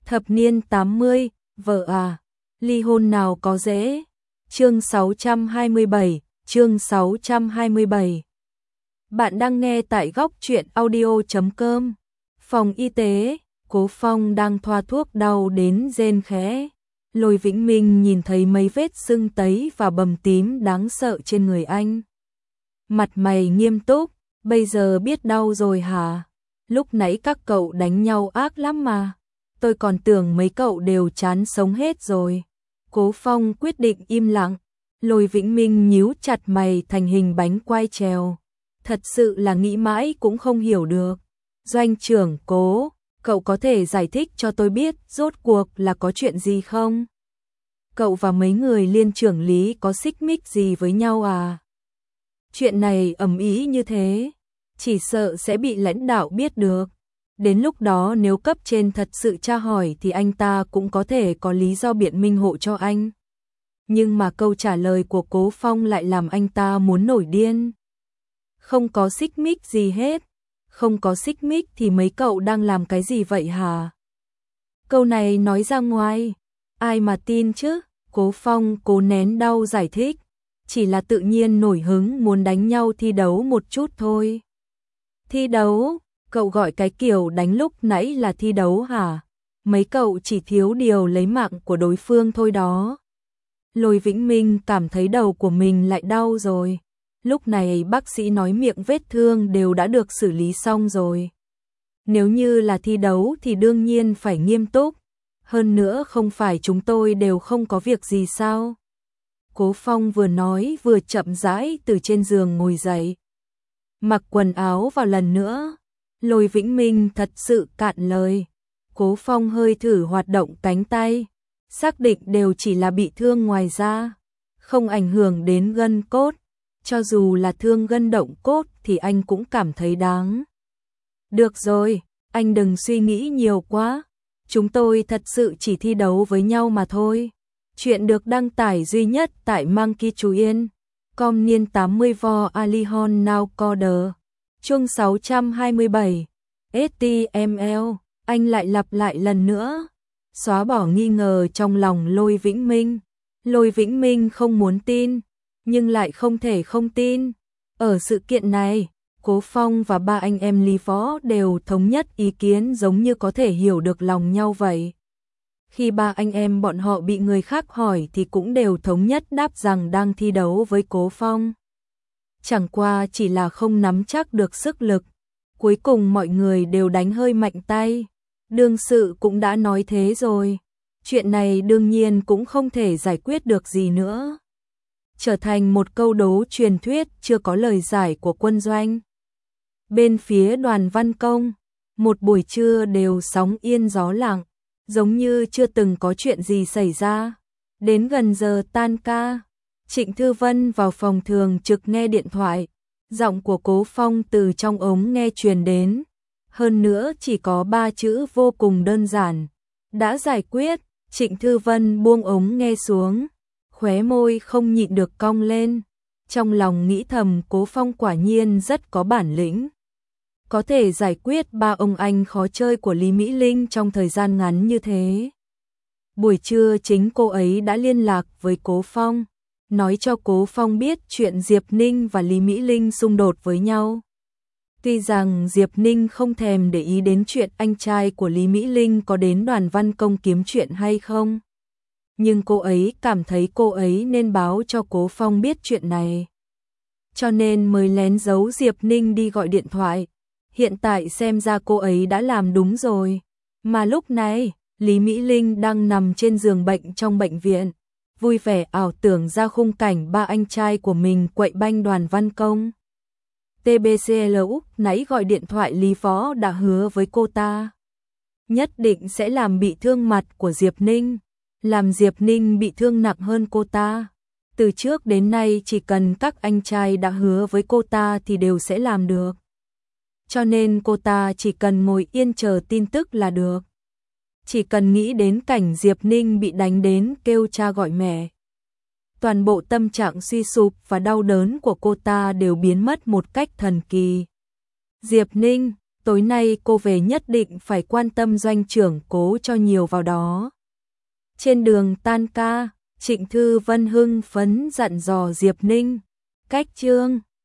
Thập niên 80, vợ à, ly hôn nào có dễ. Chương 627, chương 627. Bạn đang nghe tại góc truyện audio.com. Phòng y tế, Cố Phong đang thoa thuốc đau đến rên khẽ. Lôi Vĩnh Minh nhìn thấy mấy vết sưng tấy và bầm tím đáng sợ trên người anh. Mặt mày nghiêm túc, bây giờ biết đau rồi hả? Lúc nãy các cậu đánh nhau ác lắm mà. Tôi còn tưởng mấy cậu đều chán sống hết rồi. Cố Phong quyết định im lặng. Lôi Vĩnh Minh nhíu chặt mày thành hình bánh quai trèo. Thật sự là nghĩ mãi cũng không hiểu được. Doanh trưởng Cố, cậu có thể giải thích cho tôi biết rốt cuộc là có chuyện gì không? Cậu và mấy người liên trưởng lý có xích mích gì với nhau à? Chuyện này ầm ĩ như thế, chỉ sợ sẽ bị lãnh đạo biết được. Đến lúc đó nếu cấp trên thật sự tra hỏi thì anh ta cũng có thể có lý do biện minh hộ cho anh. Nhưng mà câu trả lời của Cố Phong lại làm anh ta muốn nổi điên. Không có xích mích gì hết. Không có xích mích thì mấy cậu đang làm cái gì vậy hả? Câu này nói ra ngoài, ai mà tin chứ? Cố Phong cố nén đau giải thích. Chỉ là tự nhiên nổi hứng muốn đánh nhau thi đấu một chút thôi. Thi đấu? Cậu gọi cái kiểu đánh lúc nãy là thi đấu hả? Mấy cậu chỉ thiếu điều lấy mạng của đối phương thôi đó. Lôi Vĩnh Minh cảm thấy đầu của mình lại đau rồi. Lúc này bác sĩ nói miệng vết thương đều đã được xử lý xong rồi. Nếu như là thi đấu thì đương nhiên phải nghiêm túc. Hơn nữa không phải chúng tôi đều không có việc gì sao? Cố Phong vừa nói vừa chậm rãi từ trên giường ngồi dậy. Mặc quần áo vào lần nữa. Lôi Vĩnh Minh thật sự cạn lời. Cố Phong hơi thử hoạt động cánh tay. Xác định đều chỉ là bị thương ngoài da. Không ảnh hưởng đến gân cốt. Cho dù là thương gân động cốt thì anh cũng cảm thấy đáng. Được rồi, anh đừng suy nghĩ nhiều quá. Chúng tôi thật sự chỉ thi đấu với nhau mà thôi. Chuyện được đăng tải duy nhất tại Monkey Chú Yên. Com niên 80 vo Alihon Now Coder. Chương 627. STML. Anh lại lặp lại lần nữa. Xóa bỏ nghi ngờ trong lòng Lôi Vĩnh Minh. Lôi Vĩnh Minh không muốn tin, nhưng lại không thể không tin. Ở sự kiện này, Cố Phong và ba anh em Lý Phó đều thống nhất ý kiến giống như có thể hiểu được lòng nhau vậy. Khi ba anh em bọn họ bị người khác hỏi thì cũng đều thống nhất đáp rằng đang thi đấu với Cố Phong. Chẳng qua chỉ là không nắm chắc được sức lực. Cuối cùng mọi người đều đánh hơi mạnh tay. Đương sự cũng đã nói thế rồi. Chuyện này đương nhiên cũng không thể giải quyết được gì nữa. Trở thành một câu đố truyền thuyết chưa có lời giải của quân doanh. Bên phía Đoàn Văn Công, một buổi trưa đều sóng yên gió lặng, giống như chưa từng có chuyện gì xảy ra. Đến gần giờ tan ca, Trịnh Thư Vân vào phòng thường trực nghe điện thoại. Giọng của Cố Phong từ trong ống nghe truyền đến. Hơn nữa chỉ có 3 chữ vô cùng đơn giản. Đã giải quyết. Trịnh Thư Vân buông ống nghe xuống. Khóe môi không nhịn được cong lên. Trong lòng nghĩ thầm Cố Phong quả nhiên rất có bản lĩnh. Có thể giải quyết ba ông anh khó chơi của Lý Mỹ Linh trong thời gian ngắn như thế. Buổi trưa chính cô ấy đã liên lạc với Cố Phong. Nói cho Cố Phong biết chuyện Diệp Ninh và Lý Mỹ Linh xung đột với nhau. Tuy rằng Diệp Ninh không thèm để ý đến chuyện anh trai của Lý Mỹ Linh có đến Đoàn Văn Công kiếm chuyện hay không. Nhưng cô ấy cảm thấy cô ấy nên báo cho Cố Phong biết chuyện này. Cho nên mới lén giấu Diệp Ninh đi gọi điện thoại. Hiện tại xem ra cô ấy đã làm đúng rồi. Mà lúc này, Lý Mỹ Linh đang nằm trên giường bệnh trong bệnh viện. Vui vẻ ảo tưởng ra khung cảnh ba anh trai của mình quậy banh Đoàn Văn Công. TBCL nãy gọi điện thoại Lý Phó đã hứa với cô ta. Nhất định sẽ làm bị thương mặt của Diệp Ninh. Làm Diệp Ninh bị thương nặng hơn cô ta. Từ trước đến nay chỉ cần các anh trai đã hứa với cô ta thì đều sẽ làm được. Cho nên cô ta chỉ cần ngồi yên chờ tin tức là được. Chỉ cần nghĩ đến cảnh Diệp Ninh bị đánh đến kêu cha gọi mẹ. Toàn bộ tâm trạng suy sụp và đau đớn của cô ta đều biến mất một cách thần kỳ. Diệp Ninh, tối nay cô về nhất định phải quan tâm doanh trưởng cố cho nhiều vào đó. Trên đường tan ca, Trịnh Thư Vân hưng phấn dặn dò Diệp Ninh, cách chương